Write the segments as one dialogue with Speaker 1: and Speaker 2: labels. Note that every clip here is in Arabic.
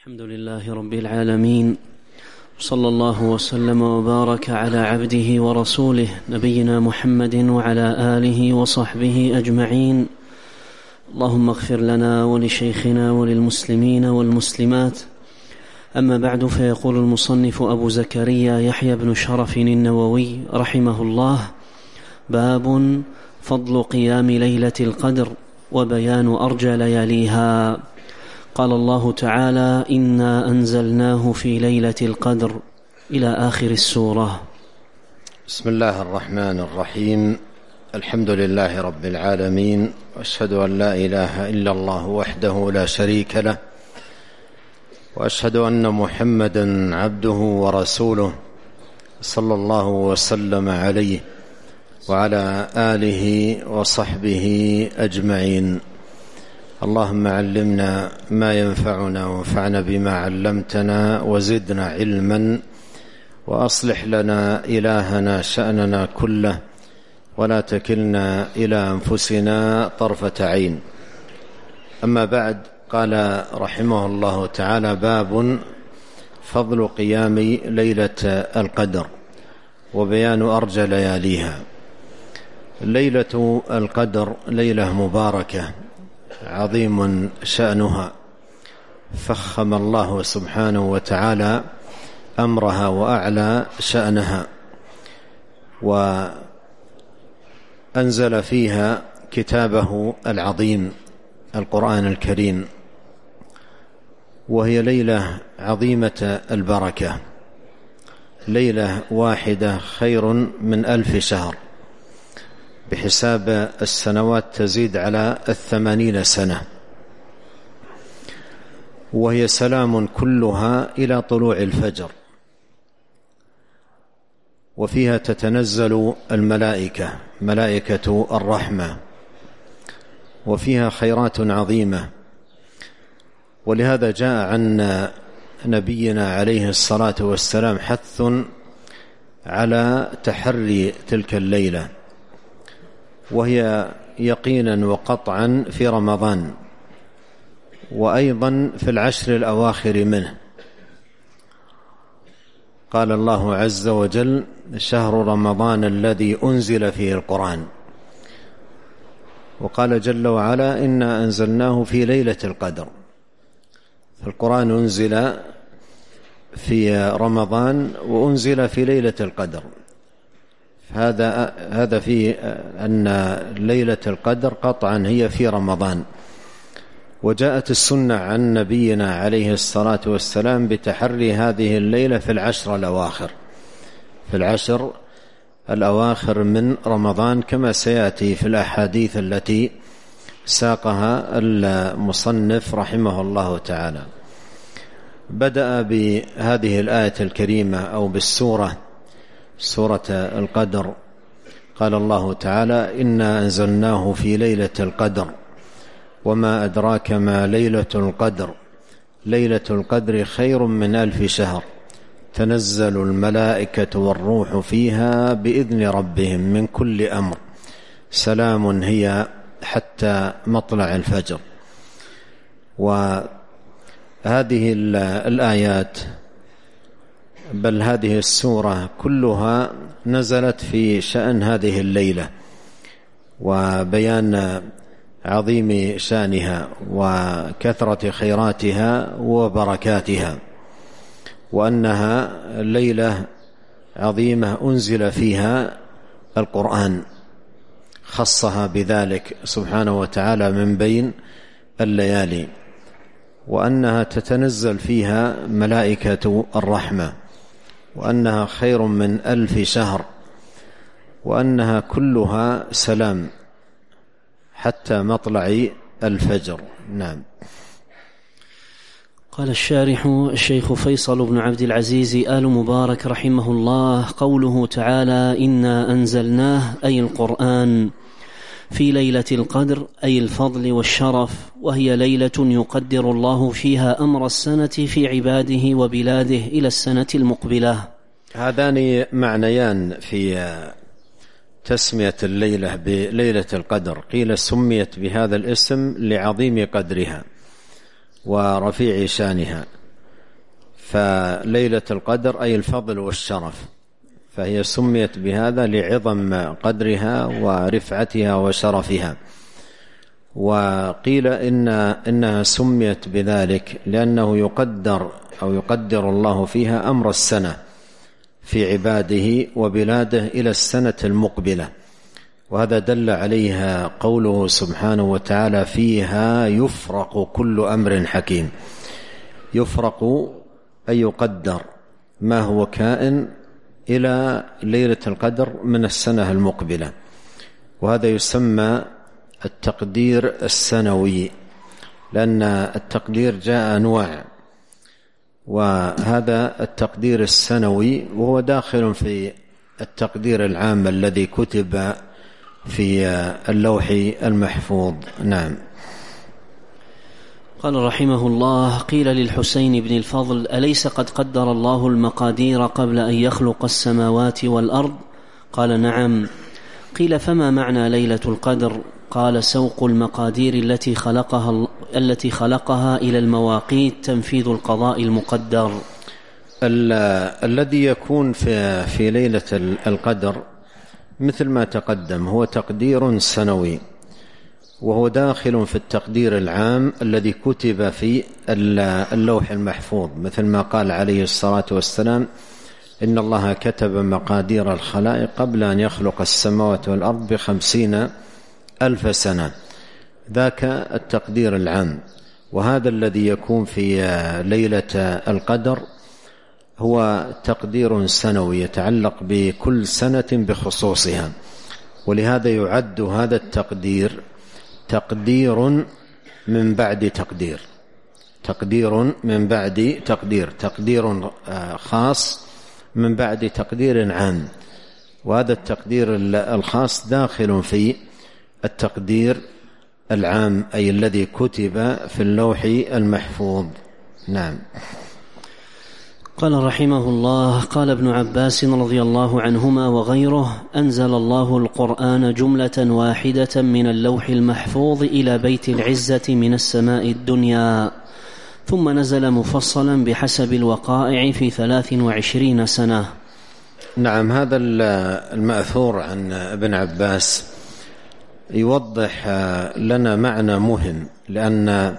Speaker 1: الحمد لله رب العالمين، صلى الله وسلم وبارك على عبده ورسوله نبينا محمد وعلى آله وصحبه أجمعين. اللهم اغفر لنا ولشيخنا وللمسلمين والمسلمات. أما بعد، فيقول المصنف أبو زكريا يحيى بن شرف النووي رحمه الله: باب فضل قيام ليلة القدر وبيان أرجى لياليها. قال الله تعالى: إنا أنزلناه في ليلة القدر، إلى آخر السورة.
Speaker 2: بسم الله الرحمن الرحيم. الحمد لله رب العالمين، وأشهد أن لا إله إلا الله وحده لا شريك له، وأشهد أن محمدا عبده ورسوله، صلى الله وسلم عليه وعلى آله وصحبه أجمعين. اللهم علمنا ما ينفعنا وانفعنا بما علمتنا وزدنا علما، وأصلح لنا إلهنا شأننا كله، ولا تكلنا إلى أنفسنا طرفة عين. أما بعد، قال رحمه الله تعالى: باب فضل قيام ليلة القدر وبيان أرجى لياليها. ليلة القدر ليلة مباركة عظيم شأنها، فخم الله سبحانه وتعالى أمرها وأعلى شأنها، وأنزل فيها كتابه العظيم القرآن الكريم، وهي ليلة عظيمة البركة، ليلة واحدة خير من 1000 شهر، بحساب السنوات تزيد على 80 سنة، وهي سلام كلها إلى طلوع الفجر. وفيها تتنزل الملائكة، ملائكة الرحمة، وفيها خيرات عظيمة. ولهذا جاء عن نبينا عليه الصلاة والسلام حث على تحري تلك الليلة، وهي يقينا وقطعا في رمضان، وأيضا في العشر الأواخر منه. قال الله عز وجل: شهر رمضان الذي أنزل فيه القرآن. وقال جل وعلا: إنا أنزلناه في ليلة القدر. فالقرآن أنزل في رمضان وأنزل في ليلة القدر. هذا فيه أن ليلة القدر قطعا هي في رمضان. وجاءت السنة عن نبينا عليه الصلاة والسلام بتحري هذه الليلة في العشر الأواخر، في العشر الأواخر من رمضان، كما سيأتي في الأحاديث التي ساقها المصنف رحمه الله تعالى. بدأ بهذه الآية الكريمة أو بالسورة، سورة القدر. قال الله تعالى: إنا أنزلناه في ليلة القدر وما أدراك ما ليلة القدر ليلة القدر خير من 1000 شهر تنزل الملائكة والروح فيها بإذن ربهم من كل أمر سلام هي حتى مطلع الفجر. وهذه الآيات، بل هذه السورة كلها نزلت في شأن هذه الليلة وبيان عظيم شأنها وكثرة خيراتها وبركاتها، وأنها ليلة عظيمة أنزل فيها القرآن، خصها بذلك سبحانه وتعالى من بين الليالي، وأنها تتنزل فيها ملائكة الرحمة، وأنها خير من 1000 شهر، وأنها كلها سلام حتى مطلع الفجر. نعم.
Speaker 1: قال الشارح الشيخ فيصل بن عبد العزيز آل مبارك رحمه الله: قوله تعالى: إنا أنزلناه أي القرآن في ليلة القدر، أي الفضل والشرف، وهي ليلة يقدر الله فيها أمر السنة في عباده وبلاده إلى السنة المقبلة.
Speaker 2: هذان معنيان في تسمية الليلة بليلة القدر. قيل سميت بهذا الاسم لعظيم قدرها ورفيع شانها، فليلة القدر أي الفضل والشرف، فهي سميت بهذا لعظم قدرها ورفعتها وشرفها. وقيل إنها سميت بذلك لأنه يقدر الله فيها أمر السنة في عباده وبلاده إلى السنة المقبلة، وهذا دل عليها قوله سبحانه وتعالى: فيها يفرق كل أمر حكيم. يفرق أي يقدر ما هو كائن إلى ليلة القدر من السنة المقبلة، وهذا يسمى التقدير السنوي، لأن التقدير جاء أنواع، وهذا التقدير السنوي وهو داخل في التقدير العام الذي كتب في اللوح المحفوظ. نعم.
Speaker 1: قال رحمه الله: قيل للحسين بن الفضل: أليس قد قدر الله المقادير قبل أن يخلق السماوات والأرض؟ قال: نعم. قيل: فما معنى ليلة القدر؟ قال: سوق المقادير التي خلقها إلى المواقيت، تنفيذ القضاء المقدر.
Speaker 2: الذي يكون في ليلة القدر مثل ما تقدم هو تقدير سنوي، وهو داخل في التقدير العام الذي كتب في اللوح المحفوظ، مثل ما قال عليه الصلاة والسلام: إن الله كتب مقادير الخلائق قبل أن يخلق السماوات والأرض ب50,000 سنة. ذاك التقدير العام. وهذا الذي يكون في ليلة القدر هو تقدير سنوي يتعلق بكل سنة بخصوصها، ولهذا يعد هذا التقدير تقدير من بعد تقدير، تقدير من بعد تقدير، تقدير خاص من بعد تقدير عام. وهذا التقدير الخاص داخل في التقدير العام، أي الذي كتب في اللوح المحفوظ. نعم.
Speaker 1: قال رحمه الله: قال ابن عباس رضي الله عنهما وغيره: أنزل الله القرآن جملة واحدة من اللوح المحفوظ إلى بيت العزة من السماء الدنيا، ثم نزل مفصلا بحسب الوقائع في 23 سنة.
Speaker 2: نعم. هذا المأثور عن ابن عباس يوضح لنا معنى مهم، لأن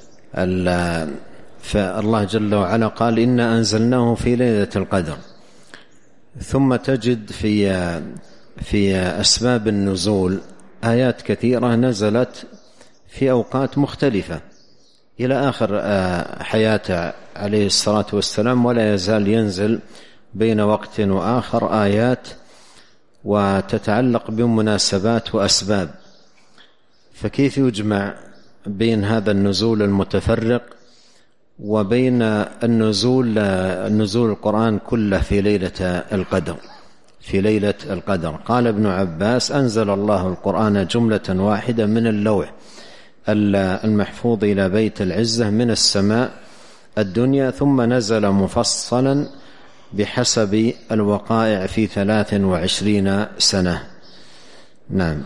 Speaker 2: فالله جل وعلا قال: إنا أنزلناه في ليلة القدر، ثم تجد في أسباب النزول آيات كثيرة نزلت في أوقات مختلفة إلى آخر حياته عليه الصلاة والسلام، ولا يزال ينزل بين وقت وآخر آيات وتتعلق بمناسبات وأسباب. فكيف يجمع بين هذا النزول المتفرق وبين النزول القرآن كله في ليلة القدر؟ في ليلة القدر قال ابن عباس: أنزل الله القرآن جملة واحدة من اللوح المحفوظ إلى بيت العزة من السماء الدنيا، ثم نزل مفصلا بحسب الوقائع في 23 سنة. نعم.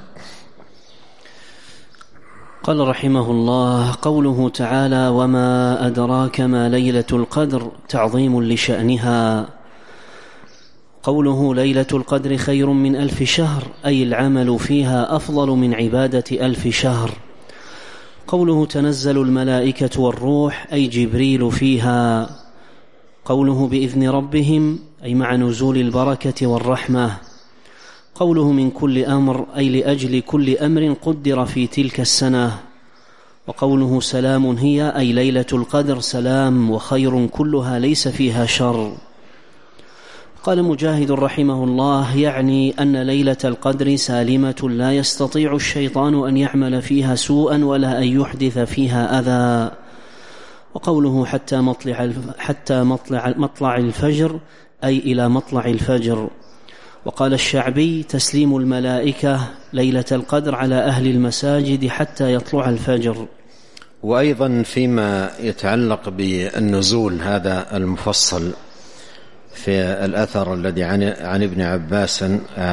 Speaker 1: قال رحمه الله: قوله تعالى: وما أدراك ما ليلة القدر، تعظيم لشأنها. قوله ليلة القدر خير من 1000 شهر، أي العمل فيها أفضل من عبادة 1000 شهر. قوله تنزل الملائكة والروح، أي جبريل فيها. قوله بإذن ربهم، أي مع نزول البركة والرحمة. قوله من كل أمر، أي لأجل كل أمر قدر في تلك السنة. وقوله سلام هي، أي ليلة القدر سلام وخير كلها ليس فيها شر. قال مجاهد رحمه الله: يعني أن ليلة القدر سالمة، لا يستطيع الشيطان أن يعمل فيها سوءا ولا أن يحدث فيها أذى. وقوله حتى مطلع الفجر، أي إلى مطلع الفجر. وقال الشعبي: تسليم الملائكة ليلة القدر على أهل المساجد حتى يطلع الفجر.
Speaker 2: وأيضا فيما يتعلق بالنزول هذا المفصل في الأثر الذي عن ابن عباس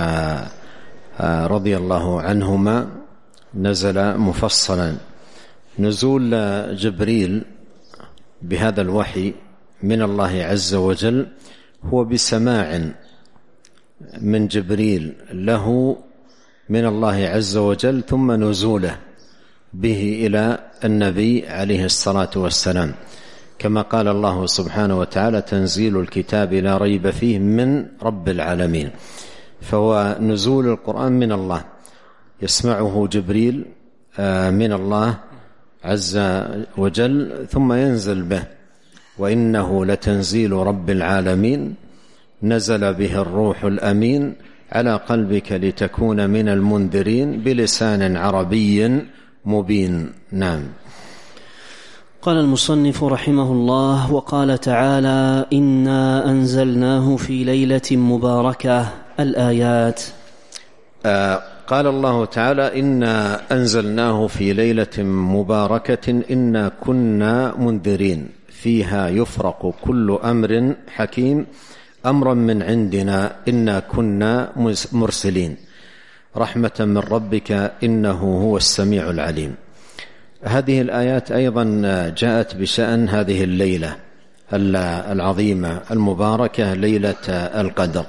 Speaker 2: رضي الله عنهما، نزل مفصلا. نزول جبريل بهذا الوحي من الله عز وجل هو بسماع من جبريل له من الله عز وجل ثم نزوله به إلى النبي عليه الصلاة والسلام، كما قال الله سبحانه وتعالى: تنزيل الكتاب لا ريب فيه من رب العالمين. فهو نزول القرآن من الله، يسمعه جبريل من الله عز وجل ثم ينزل به، وإنه لتنزيل رب العالمين نزل به الروح الأمين على قلبك لتكون من المنذرين بلسان عربي مبين. نعم.
Speaker 1: قال المصنف رحمه الله: وقال تعالى: إنا أنزلناه في ليلة مباركة. الآيات.
Speaker 2: قال الله تعالى: إنا أنزلناه في ليلة مباركة إنا كنا منذرين فيها يفرق كل أمر حكيم أمرا من عندنا إنا كنا مرسلين رحمة من ربك إنه هو السميع العليم. هذه الآيات أيضا جاءت بشأن هذه الليلة العظيمة المباركة ليلة القدر،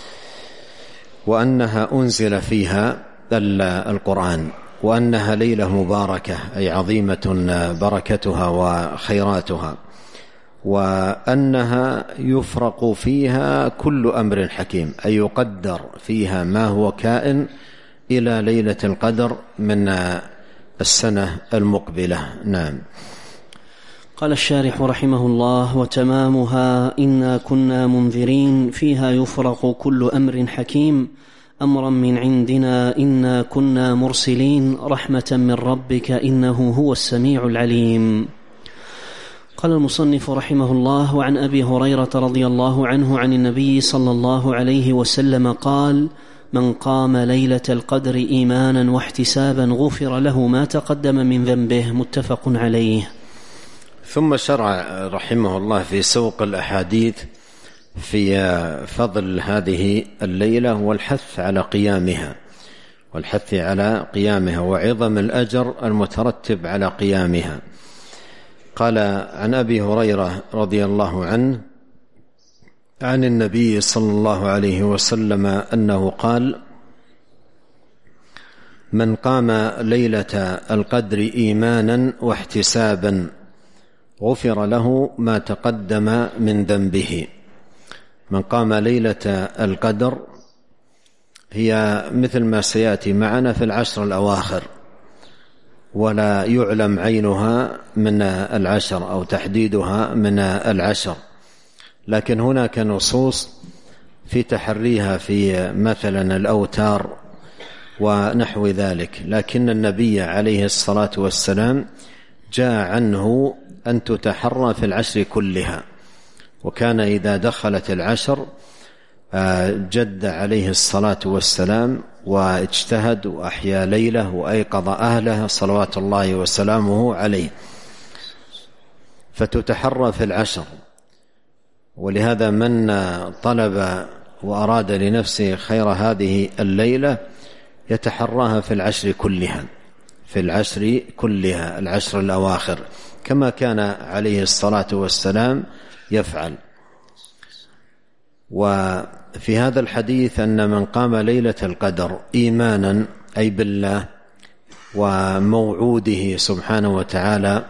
Speaker 2: وأنها أنزل فيها القرآن، وأنها ليلة مباركة أي عظيمة بركتها وخيراتها، وأنها يفرق فيها كل أمر حكيم أي يقدر فيها ما هو كائن إلى ليلة القدر من السنة المقبلة. نعم.
Speaker 1: قال الشارح رحمه الله: وتمامها إنا كنا منذرين فيها يفرق كل أمر حكيم أمرا من عندنا إنا كنا مرسلين رحمة من ربك إنه هو السميع العليم. قال المصنف رحمه الله: وعن أبي هريرة رضي الله عنه عن النبي صلى الله عليه وسلم قال: من قام ليلة القدر إيمانا واحتسابا غفر له ما تقدم من ذنبه. متفق عليه.
Speaker 2: ثم شرع رحمه الله في سوق الأحاديث في فضل هذه الليلة والحث على قيامها وعظم الأجر المترتب على قيامها. قال عن أبي هريرة رضي الله عنه عن النبي صلى الله عليه وسلم أنه قال: من قام ليلة القدر إيمانا واحتسابا غفر له ما تقدم من ذنبه. من قام ليلة القدر هي مثل ما سيأتي معنا في العشر الأواخر، ولا يعلم عينها من العشر أو تحديدها من العشر، لكن هناك نصوص في تحريها في مثلا الأوتار ونحو ذلك، لكن النبي عليه الصلاة والسلام جاء عنه أن تتحرى في العشر كلها، وكان إذا دخلت العشر جد عليه الصلاة والسلام واجتهد وأحيا ليله وأيقظ أهله صلوات الله وسلامه عليه، فتتحرى في العشر. ولهذا من طلب وأراد لنفسه خير هذه الليلة يتحراها في العشر كلها العشر الأواخر، كما كان عليه الصلاة والسلام يفعل. وفي هذا الحديث أن من قام ليلة القدر إيمانا أي بالله وموعوده سبحانه وتعالى،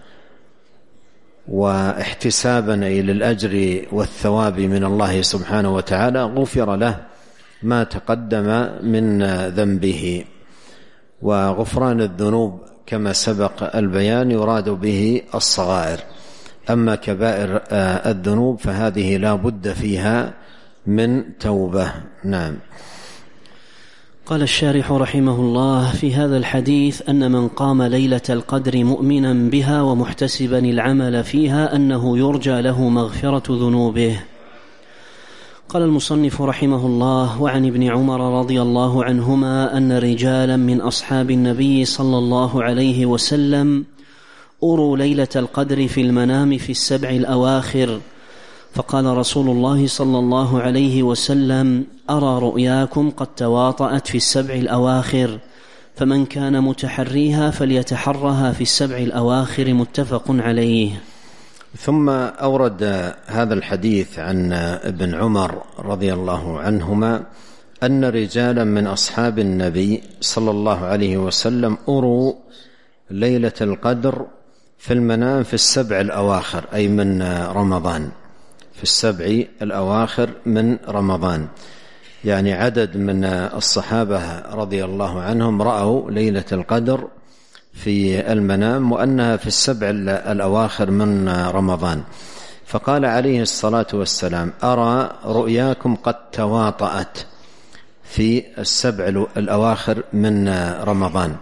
Speaker 2: واحتسابا أي للأجر والثواب من الله سبحانه وتعالى، غفر له ما تقدم من ذنبه. وغفران الذنوب كما سبق البيان يراد به الصغائر، أما كبائر الذنوب فهذه لا بد فيها من توبة. نعم.
Speaker 1: قال الشارح رحمه الله: في هذا الحديث أن من قام ليلة القدر مؤمنا بها ومحتسبا العمل فيها أنه يرجى له مغفرة ذنوبه. قال المصنف رحمه الله: وعن ابن عمر رضي الله عنهما أن رجالا من أصحاب النبي صلى الله عليه وسلم أروا ليلة القدر في المنام في السبع الأواخر، فقال رسول الله صلى الله عليه وسلم: أرى رؤياكم قد تواطأت في السبع الأواخر، فمن كان متحريها فليتحرها في السبع الأواخر. متفق عليه.
Speaker 2: ثم أورد هذا الحديث عن ابن عمر رضي الله عنهما أن رجالا من أصحاب النبي صلى الله عليه وسلم أروا ليلة القدر في المنام في 7 الأواخر، أي من رمضان، في 7 الأواخر من رمضان. يعني عدد من الصحابة رضي الله عنهم رأوا ليلة القدر في المنام وأنها في 7 الأواخر من رمضان. فقال عليه الصلاة والسلام: أرى رؤياكم قد تواطأت في 7 الأواخر من رمضان.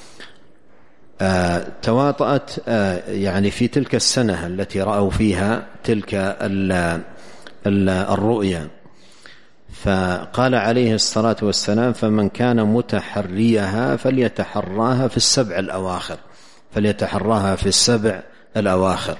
Speaker 2: تواطأت يعني في تلك السنة التي رأوا فيها تلك الرؤيا. فقال عليه الصلاة والسلام: فمن كان متحريها فليتحراها في 7 الأواخر، فليتحراها في 7 الأواخر.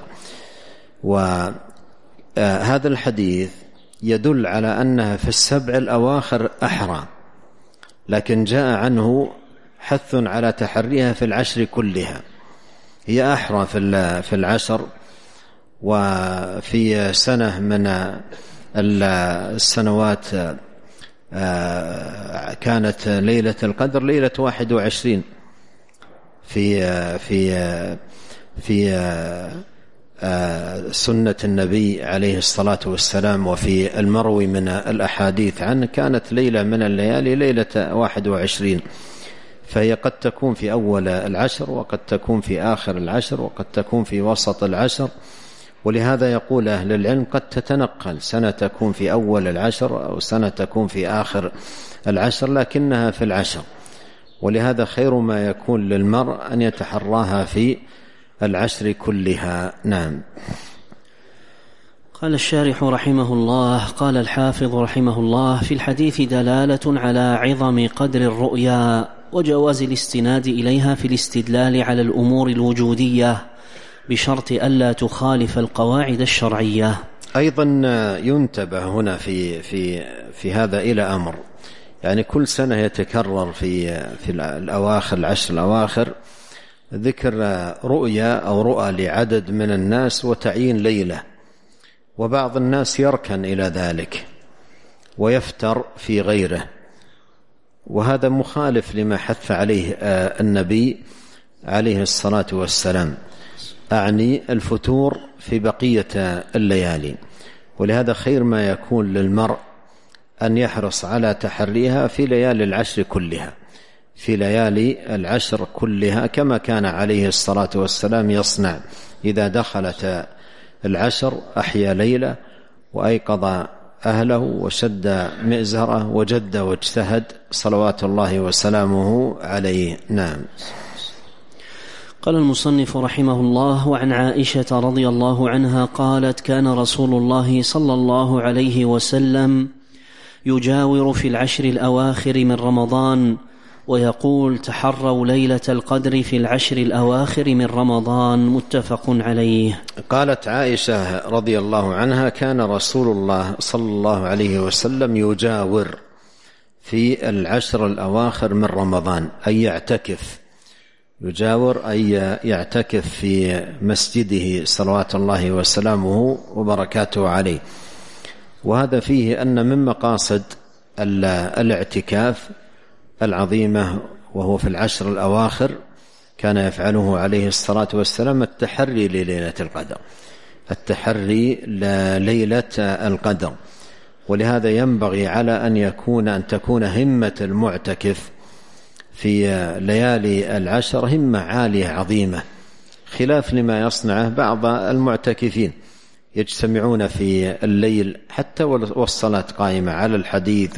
Speaker 2: وهذا الحديث يدل على أنها في 7 الأواخر أحرى، لكن جاء عنه حث على تحريها في 10 كلها. هي أحرى في 10، وفي سنة من السنوات كانت ليلة القدر ليلة 21 في سنة النبي عليه الصلاة والسلام، وفي المروي من الأحاديث عنه كانت ليلة من الليالي ليلة 21. فهي قد تكون في أول 10، وقد تكون في آخر 10، وقد تكون في وسط 10. ولهذا يقول أهل العلم قد تتنقل، سنة تكون في أول 10 أو سنة تكون في آخر 10، لكنها في 10. ولهذا خير ما يكون للمرء أن يتحراها في 10 كلها. نعم.
Speaker 1: قال الشارح رحمه الله: قال الحافظ رحمه الله: في الحديث دلالة على عظم قدر الرؤيا وجواز الاستناد إليها في الاستدلال على الأمور الوجودية بشرط ألا تخالف القواعد الشرعية.
Speaker 2: أيضا ينتبه هنا في هذا إلى أمر، يعني كل سنة يتكرر في الأواخر 10 الأواخر ذكر رؤيا أو رؤى لعدد من الناس وتعيين ليلة، وبعض الناس يركن إلى ذلك ويفتر في غيره، وهذا مخالف لما حث عليه النبي عليه الصلاة والسلام، أعني الفتور في بقية الليالي. ولهذا خير ما يكون للمرء أن يحرص على تحريها في ليالي 10 كلها، في ليالي 10 كلها، كما كان عليه الصلاة والسلام يصنع إذا دخلت 10 أحيا ليلة وأيقظ أهله وشد مئزره وجد واجتهد صلوات الله وسلامه عليه. نعم.
Speaker 1: قال المصنف رحمه الله: وعن عائشة رضي الله عنها قالت: كان رسول الله صلى الله عليه وسلم يجاور في 10 الأواخر من رمضان ويقول: تحروا ليلة القدر في 10 الأواخر من رمضان. متفق عليه.
Speaker 2: قالت عائشة رضي الله عنها: كان رسول الله صلى الله عليه وسلم يجاور في 10 الأواخر من رمضان، أي يعتكف. يجاور أي يعتكف في مسجده صلوات الله وسلامه وبركاته عليه. وهذا فيه أن من مقاصد الاعتكاف العظيمة، وهو في 10 الأواخر كان يفعله عليه الصلاة والسلام، التحري لليلة القدر، التحري لليلة القدر. ولهذا ينبغي على أن تكون همة المعتكف في ليالي 10 همة عالية عظيمة، خلاف لما يصنعه بعض المعتكفين، يجتمعون في الليل حتى والصلاة قائمة على الحديث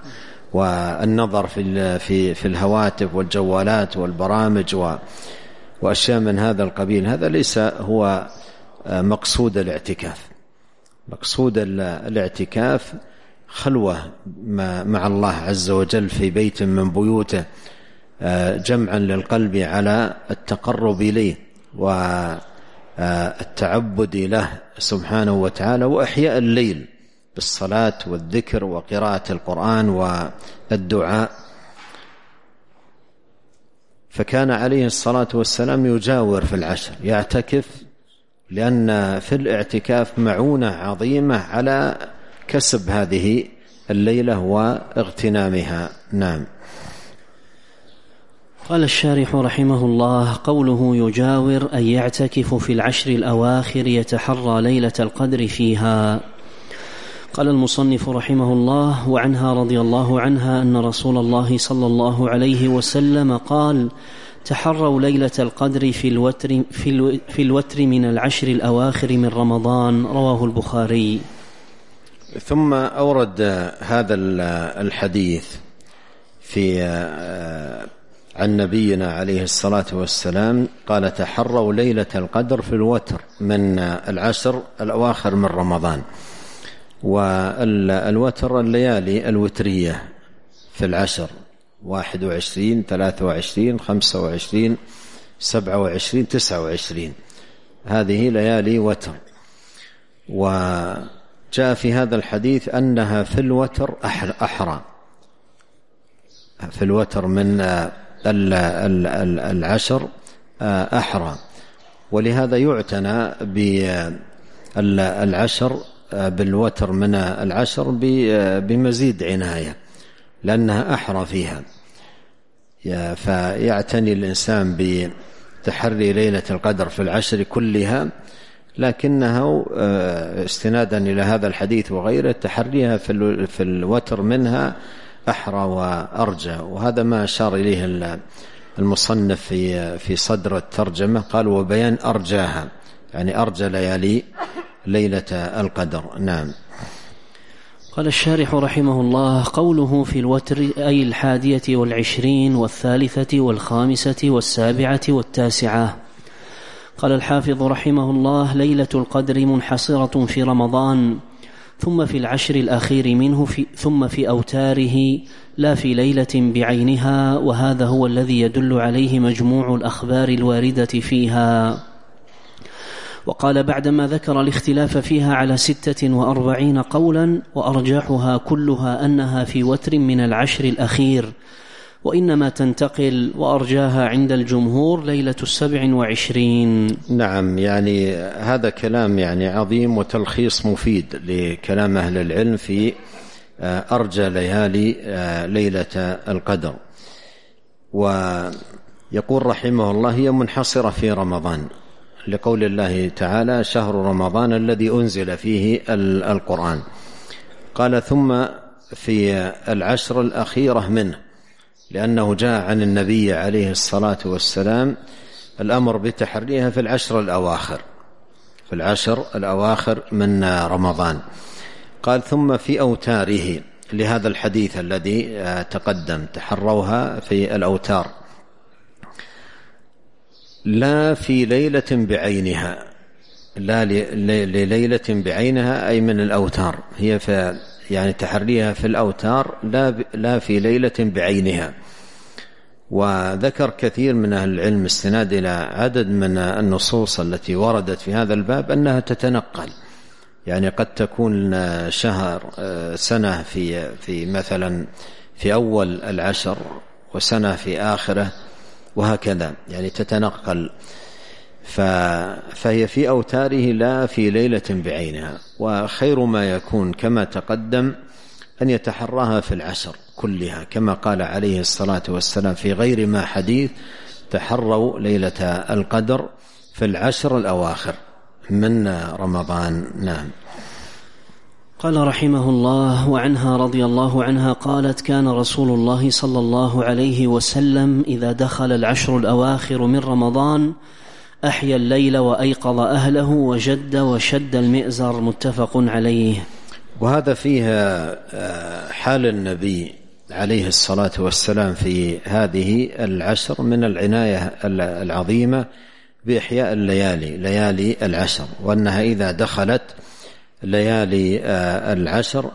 Speaker 2: والنظر في الهواتف والجوالات والبرامج وأشياء من هذا القبيل. هذا ليس هو مقصود الاعتكاف. مقصود الاعتكاف خلوة مع الله عز وجل في بيت من بيوته، جمعا للقلب على التقرب إليه والتعبد له سبحانه وتعالى، وإحياء الليل بالصلاة والذكر وقراءة القرآن والدعاء. فكان عليه الصلاة والسلام يجاور في 10، يعتكف لأن في الاعتكاف معونة عظيمة على كسب هذه الليلة واغتنامها. نعم.
Speaker 1: قال الشارح رحمه الله: قوله يجاور أي يعتكف في العشر الأواخر يتحرى ليلة القدر فيها. قال المصنف رحمه الله: وعنها رضي الله عنها أن رسول الله صلى الله عليه وسلم قال: تحروا ليلة القدر في الوتر من العشر الأواخر من رمضان. رواه البخاري.
Speaker 2: ثم أورد هذا الحديث عن نبينا عليه الصلاة والسلام قال: تحروا ليلة القدر في الوتر من العشر الأواخر من رمضان. والوتر الليالي الوترية في العشر 21 23 25 27 29 هذه ليالي وتر. وجاء في هذا الحديث أنها في الوتر أحرى، في الوتر من العشر أحرى، ولهذا يعتنى بالعشر بالوتر من العشر بمزيد عناية لأنها أحرى فيها. فيعتني الإنسان بتحري ليلة القدر في العشر كلها، لكنه استنادا إلى هذا الحديث وغيره تحريها في الوتر منها أحرى وأرجى. وهذا ما أشار إليه المصنف في صدر الترجمة، قال: وبيان أرجاها، يعني أرجى ليالي ليلة القدر. نعم.
Speaker 1: قال الشارح رحمه الله: قوله في الوتر أي 21 والثالثة والخامسة والسابعة والتاسعة. قال الحافظ رحمه الله: ليلة القدر منحصرة في رمضان، ثم في العشر الأخير منه، ثم في أوتاره، لا في ليلة بعينها، وهذا هو الذي يدل عليه مجموع الأخبار الواردة فيها. وقال بعدما ذكر الاختلاف فيها على 46 قولا، وأرجحها كلها أنها في وتر من العشر الأخير، وإنما تنتقل، وأرجاها عند الجمهور ليلة 27.
Speaker 2: نعم، يعني هذا كلام يعني عظيم وتلخيص مفيد لكلام أهل العلم في أرجى ليالي ليلة القدر. ويقول رحمه الله: هي منحصرة في رمضان، لقول الله تعالى: شهر رمضان الذي أنزل فيه القرآن. قال: ثم في العشر الأخيرة منه، لأنه جاء عن النبي عليه الصلاة والسلام الأمر بتحريها في العشر الأواخر، في العشر الأواخر من رمضان. قال: ثم في أوتاره، لهذا الحديث الذي تقدم: تحروها في الأوتار، لا في ليلة بعينها، لا لليلة بعينها أي من الأوتار، هي يعني تحريها في الأوتار لا في ليلة بعينها. وذكر كثير من أهل العلم استناد إلى عدد من النصوص التي وردت في هذا الباب أنها تتنقل، يعني قد تكون شهر سنة في مثلا في أول العشر، وسنة في آخره، وهكذا، يعني تتنقل. فهي في أوتاره لا في ليلة بعينها. وخير ما يكون كما تقدم أن يتحراها في العشر كلها، كما قال عليه الصلاة والسلام في غير ما حديث: تحروا ليلة القدر في العشر الأواخر من رمضان. نعم.
Speaker 1: قال رحمه الله: وعنها رضي الله عنها قالت: كان رسول الله صلى الله عليه وسلم إذا دخل العشر الأواخر من رمضان أحيا الليل وأيقظ أهله وجد وشد المئزر. متفق عليه.
Speaker 2: وهذا فيها حال النبي عليه الصلاة والسلام في هذه العشر من العناية العظيمة بإحياء ليالي العشر، وأنها إذا دخلت ليالي العشر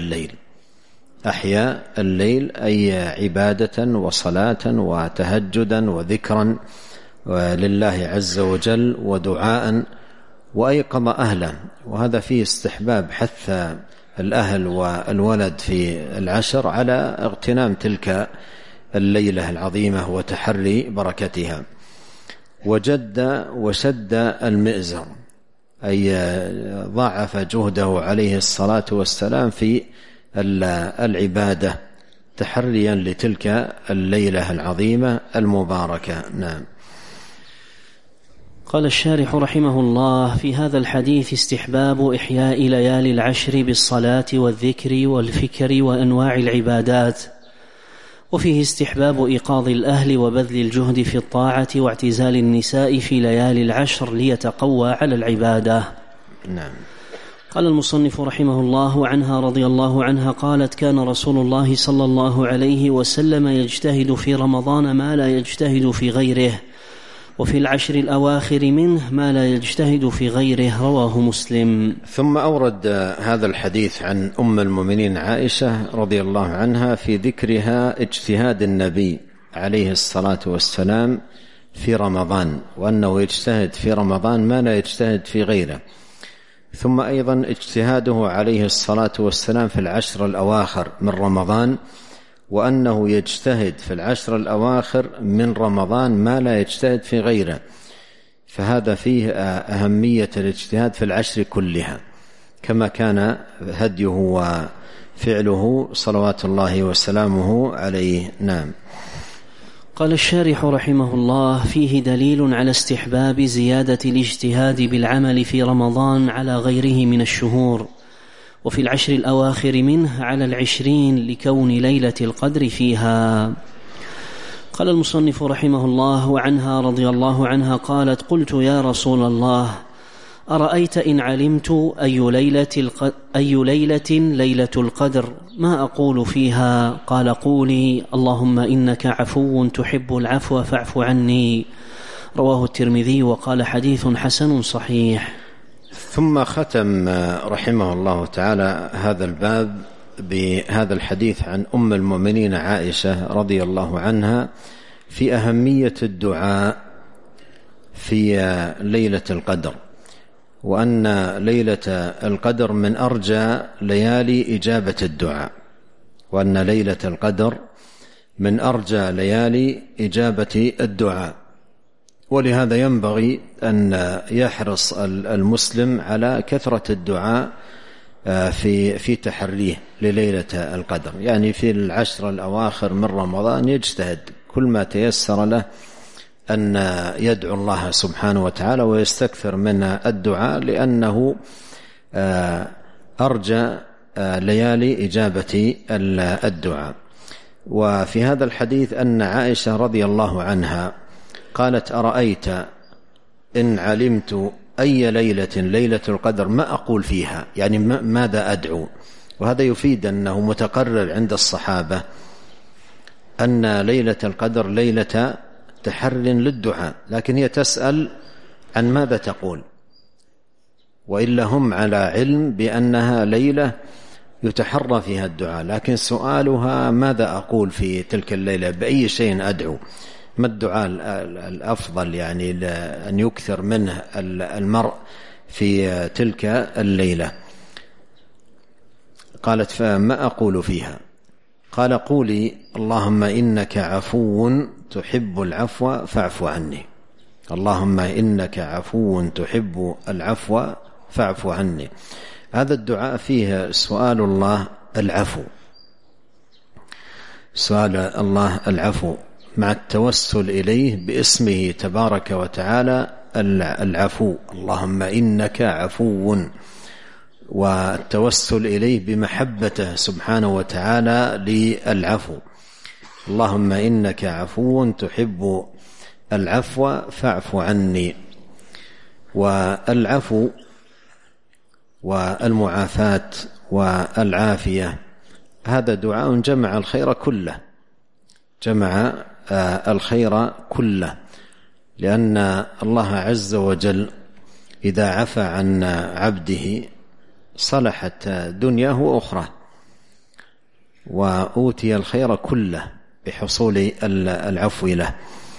Speaker 2: أحيا الليل أي عبادة وصلاة وتهجدا وذكرا لله عز وجل ودعاء، وأيقظ أهله. وهذا فيه استحباب حث الأهل والولد في العشر على اغتنام تلك الليلة العظيمة وتحري بركتها. وجد وشد المئزر، أي ضاعف جهده عليه الصلاة والسلام في العبادة تحريا لتلك الليلة العظيمة المباركة. نعم.
Speaker 1: قال الشارح رحمه الله: في هذا الحديث استحباب إحياء ليالي العشر بالصلاة والذكر والفكر وأنواع العبادات، وفيه استحباب إيقاظ الأهل وبذل الجهد في الطاعة واعتزال النساء في ليالي العشر ليتقوى على العبادة.
Speaker 2: نعم.
Speaker 1: قال المصنف رحمه الله: وعنها رضي الله عنها قالت: كان رسول الله صلى الله عليه وسلم يجتهد في رمضان ما لا يجتهد في غيره، وفي العشر الأواخر منه ما لا يجتهد في غيره. رواه مسلم.
Speaker 2: ثم أورد هذا الحديث عن أم المؤمنين عائشة رضي الله عنها في ذكرها اجتهاد النبي عليه الصلاة والسلام في رمضان، وأنه يجتهد في رمضان ما لا يجتهد في غيره، ثم أيضا اجتهاده عليه الصلاة والسلام في العشر الأواخر من رمضان، وأنه يجتهد في العشر الأواخر من رمضان ما لا يجتهد في غيره، فهذا فيه أهمية الاجتهاد في العشر كلها كما كان هديه وفعله صلوات الله وسلامه عليه. نعم.
Speaker 1: قال الشارح رحمه الله: فيه دليل على استحباب زيادة الاجتهاد بالعمل في رمضان على غيره من الشهور، وفي العشر الأواخر منه على 20 لكون ليلة القدر فيها. قال المصنف رحمه الله: وعنها رضي الله عنها قالت: قلت يا رسول الله، أرأيت إن علمت أي ليلة ليلة القدر ما أقول فيها؟ قال: قولي اللهم إنك عفو تحب العفو فاعف عني. رواه الترمذي وقال حديث حسن صحيح.
Speaker 2: ثم ختم رحمه الله تعالى هذا الباب بهذا الحديث عن أم المؤمنين عائشة رضي الله عنها في أهمية الدعاء في ليلة القدر، وأن ليلة القدر من أرجى ليالي إجابة الدعاء، وأن ليلة القدر من أرجى ليالي إجابة الدعاء، ولهذا ينبغي أن يحرص المسلم على كثرة الدعاء في تحريه لليلة القدر، يعني في العشر الأواخر من رمضان يجتهد كل ما تيسر له أن يدعو الله سبحانه وتعالى ويستكثر من الدعاء، لأنه أرجى ليالي إجابة الدعاء. وفي هذا الحديث أن عائشة رضي الله عنها قالت: أرأيت إن علمت أي ليلة القدر ما أقول فيها، يعني ماذا أدعو؟ وهذا يفيد أنه متقرر عند الصحابة أن ليلة القدر ليلة تحر للدعاء، لكن هي تسأل عن ماذا تقول، وإلا هم على علم بأنها ليلة يتحرى فيها الدعاء، لكن سؤالها ماذا أقول في تلك الليلة، بأي شيء أدعو، ما الدعاء الأفضل يعني أن يكثر منه المرء في تلك الليلة؟ قالت: فما أقول فيها؟ قال: قولي اللهم إنك عفو تحب العفو فاعف عني. اللهم إنك عفو تحب العفو فاعف عني. هذا الدعاء فيه سؤال الله العفو، سؤال الله العفو مع التوسل إليه باسمه تبارك وتعالى العفو، اللهم إنك عفو، والتوسل إليه بمحبته سبحانه وتعالى للعفو، اللهم إنك عفو تحب العفو فاعف عني. والعفو والمعافاة والعافية هذا دعاء جمع الخير كله، جمع الخير كله، لأن الله عز وجل إذا عفى عن عبده صلحت دنياه وأخرى، وأوتي الخير كله بحصول العفو له.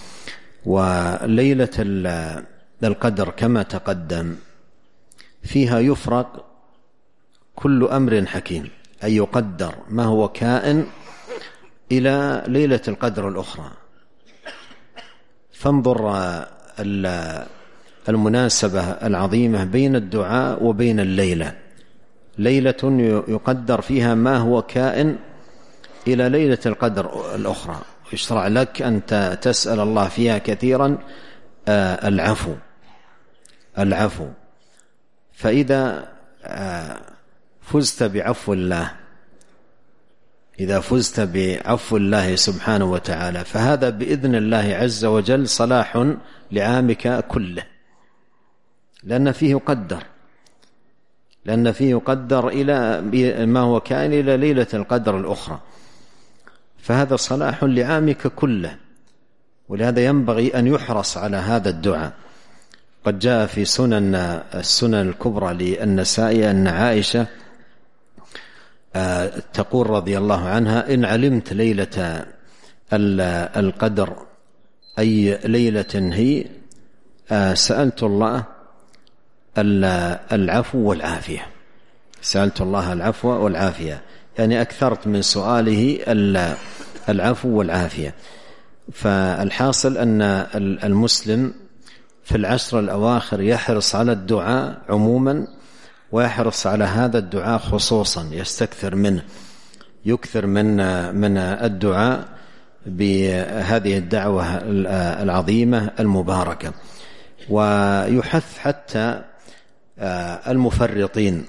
Speaker 2: وليلة القدر كما تقدم فيها يفرق كل أمر حكيم، أي يقدر ما هو كائن إلى ليلة القدر الأخرى. فانظر المناسبة العظيمة بين الدعاء وبين الليلة. ليلة يقدر فيها ما هو كائن إلى ليلة القدر الأخرى، يشرع لك أن تسأل الله فيها كثيرا العفو. فإذا فزت بعفو الله، إذا فزت بعفو الله سبحانه وتعالى، فهذا بإذن الله عز وجل صلاح لعامك كله، لأن فيه يقدر إلى ما هو كائن إلى ليلة القدر الأخرى، فهذا صلاح لعامك كله. ولهذا ينبغي أن يحرص على هذا الدعاء. قد جاء في السنن الكبرى للنسائي أن عائشة تقول رضي الله عنها: إن علمت ليلة القدر أي ليلة هي سألت الله العفو والعافية. سألت الله العفو والعافية، يعني أكثرت من سؤاله العفو والعافية. فالحاصل أن المسلم في العشر الأواخر يحرص على الدعاء عموما، ويحرص على هذا الدعاء خصوصا، يستكثر منه، يكثر من الدعاء بهذه الدعوة العظيمة المباركة. ويحث حتى المفرطين،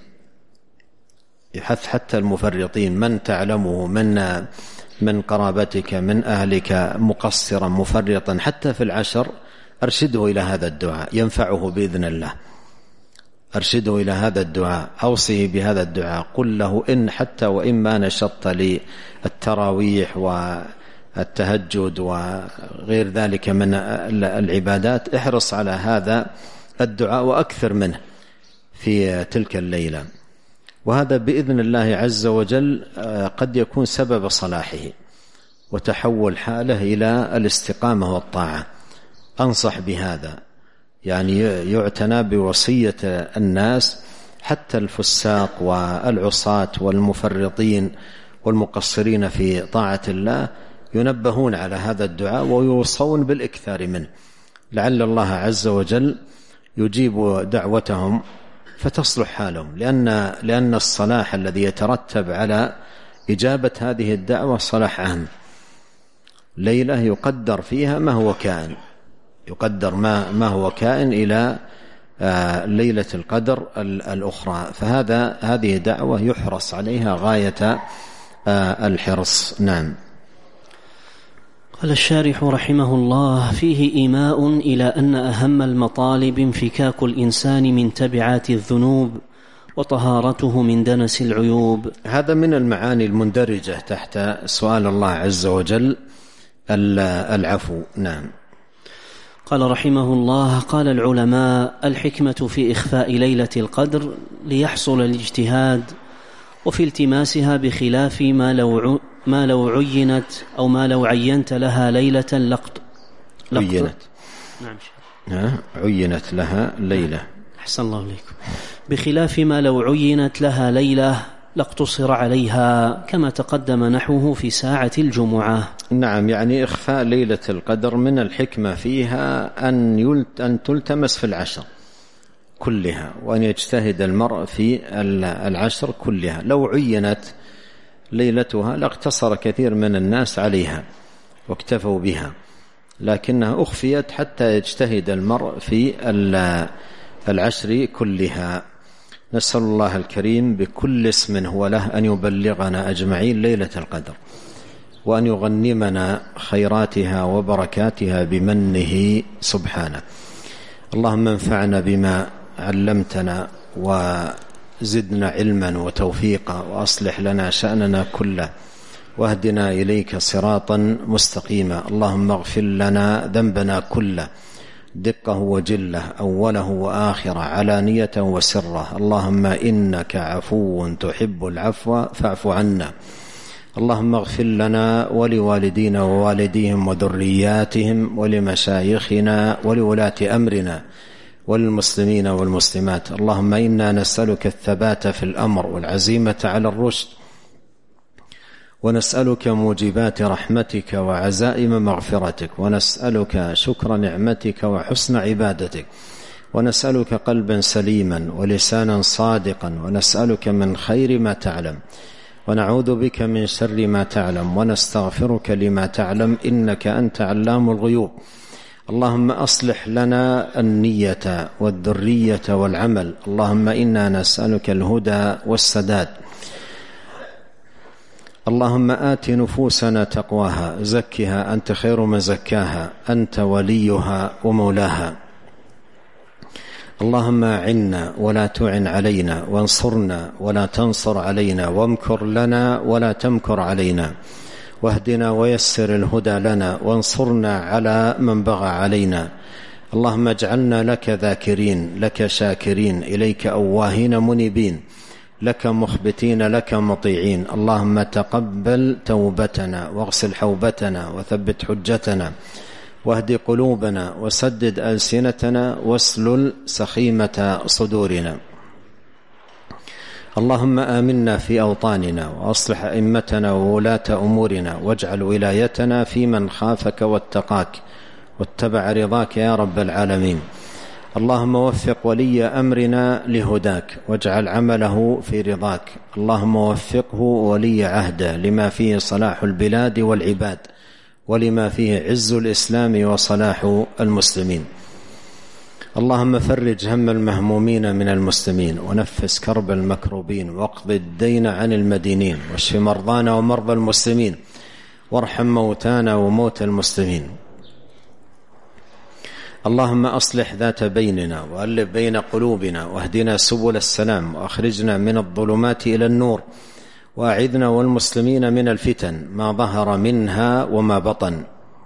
Speaker 2: من تعلمه من قرابتك من أهلك مقصرا مفرطا حتى في العشر، أرشده إلى هذا الدعاء ينفعه بإذن الله. أرشده إلى هذا الدعاء، أوصيه بهذا الدعاء، قل له إن حتى وإن ما نشطت للتراويح والتهجد وغير ذلك من العبادات، احرص على هذا الدعاء وأكثر منه في تلك الليلة. وهذا بإذن الله عز وجل قد يكون سبب صلاحه وتحول حاله إلى الاستقامة والطاعة. أنصح بهذا، يعني يعتنى بوصية الناس، حتى الفساق والعصاة والمفرطين والمقصرين في طاعة الله ينبهون على هذا الدعاء ويوصون بالإكثار منه، لعل الله عز وجل يجيب دعوتهم فتصلح حالهم. لأن الصلاح الذي يترتب على إجابة هذه الدعوة صلاح عام. ليلة يقدر فيها ما هو كائن، يقدر ما هو كائن إلى ليلة القدر الأخرى، هذه دعوة يحرص عليها غاية الحرص. نعم.
Speaker 1: قال الشارح رحمه الله: فيه إيماء إلى أن أهم المطالب انفكاك الإنسان من تبعات الذنوب وطهارته من دنس العيوب.
Speaker 2: هذا من المعاني المندرجة تحت سؤال الله عز وجل العفو. نعم.
Speaker 1: قال رحمه الله: قال العلماء: الحكمة في إخفاء ليلة القدر ليحصل الاجتهاد، وفي التماسها بخلاف ما لو عينت أو ما لو عينت لها ليلة
Speaker 2: عينت لها ليلة.
Speaker 1: أحسن الله عليكم. بخلاف ما لو عينت لها ليلة لاقتصر عليها، كما تقدم نحوه في ساعة الجمعة.
Speaker 2: نعم، يعني إخفاء ليلة القدر من الحكمة فيها أن تلتمس في العشر كلها، وأن يجتهد المرء في العشر كلها. لو عينت ليلتها لاقتصر كثير من الناس عليها واكتفوا بها، لكنها أخفيت حتى يجتهد المرء في العشر كلها. نسأل الله الكريم بكل اسم هو له أن يبلغنا أجمعين ليلة القدر، وأن يغنمنا خيراتها وبركاتها بمنه سبحانه. اللهم انفعنا بما علمتنا وزدنا علما وتوفيقا، وأصلح لنا شأننا كله، واهدنا إليك صراطا مستقيما. اللهم اغفر لنا ذنبنا كله، دقه وجله، أوله وآخره، علانية وسره. اللهم إنك عفو تحب العفو فاعف عنا. اللهم اغفر لنا ولوالدينا ووالديهم وذرياتهم ولمشايخنا ولولاة أمرنا والمسلمين والمسلمات. اللهم إنا نسألك الثبات في الأمر والعزيمة على الرشد، ونسألك موجبات رحمتك وعزائم مغفرتك، ونسألك شكر نعمتك وحسن عبادتك، ونسألك قلبا سليما ولسانا صادقا، ونسألك من خير ما تعلم، ونعوذ بك من شر ما تعلم، ونستغفرك لما تعلم، إنك أنت علام الغيوب. اللهم أصلح لنا النية والذرية والعمل. اللهم إنا نسألك الهدى والسداد. اللهم آت نفوسنا تقواها، زكها أنت خير من زكاها، أنت وليها ومولاها. اللهم أعنا ولا تعن علينا، وانصرنا ولا تنصر علينا، وامكر لنا ولا تمكر علينا، واهدنا ويسر الهدى لنا، وانصرنا على من بغى علينا. اللهم اجعلنا لك ذاكرين، لك شاكرين، إليك أواهين منيبين، لك مخبتين، لك مطيعين. اللهم تقبل توبتنا، واغسل حوبتنا، وثبت حجتنا، واهد قلوبنا، وسدد ألسنتنا، واسلل سخيمة صدورنا. اللهم آمنا في أوطاننا، وأصلح أئمتنا وولاة أمورنا، واجعل ولايتنا في من خافك واتقاك واتبع رضاك يا رب العالمين. اللهم وفق ولي أمرنا لهداك، واجعل عمله في رضاك. اللهم وفقه ولي عهده لما فيه صلاح البلاد والعباد، ولما فيه عز الإسلام وصلاح المسلمين. اللهم فرج هم المهمومين من المسلمين، ونفس كرب المكروبين، واقض الدين عن المدينين، واشف مرضانا ومرضى المسلمين، وارحم موتانا وموتى المسلمين. اللهم أصلح ذات بيننا، وألف بين قلوبنا، واهدنا سبل السلام، وأخرجنا من الظلمات إلى النور، وأعذنا والمسلمين من الفتن ما ظهر منها وما بطن.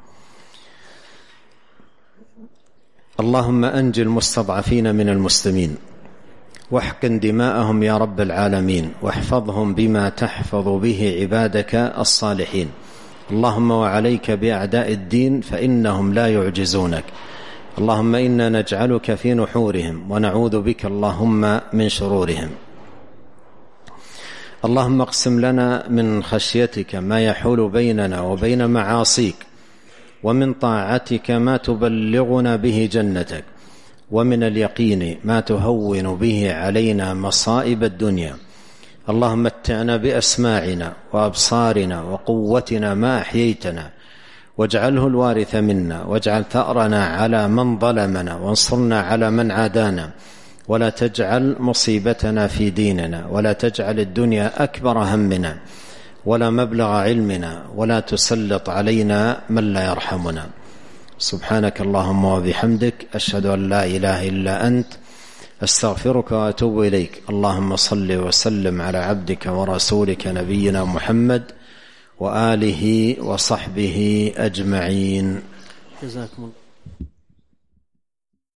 Speaker 2: اللهم أنج المستضعفين من المسلمين، واحقن دماءهم يا رب العالمين، واحفظهم بما تحفظ به عبادك الصالحين. اللهم وعليك بأعداء الدين فإنهم لا يعجزونك. اللهم إنا نجعلك في نحورهم، ونعوذ بك اللهم من شرورهم. اللهم اقسم لنا من خشيتك ما يحول بيننا وبين معاصيك، ومن طاعتك ما تبلغنا به جنتك، ومن اليقين ما تهون به علينا مصائب الدنيا. اللهم متعنا بأسماعنا وأبصارنا وقوتنا ما أحييتنا، واجعله الوارث منا، واجعل ثأرنا على من ظلمنا، وانصرنا على من عادانا، ولا تجعل مصيبتنا في ديننا، ولا تجعل الدنيا أكبر همنا ولا مبلغ علمنا، ولا تسلط علينا من لا يرحمنا. سبحانك اللهم وبحمدك، أشهد أن لا إله إلا أنت، أستغفرك وأتوب إليك. اللهم صل وسلم على عبدك ورسولك نبينا محمد وآله وصحبه أجمعين.
Speaker 1: جزاكم الله.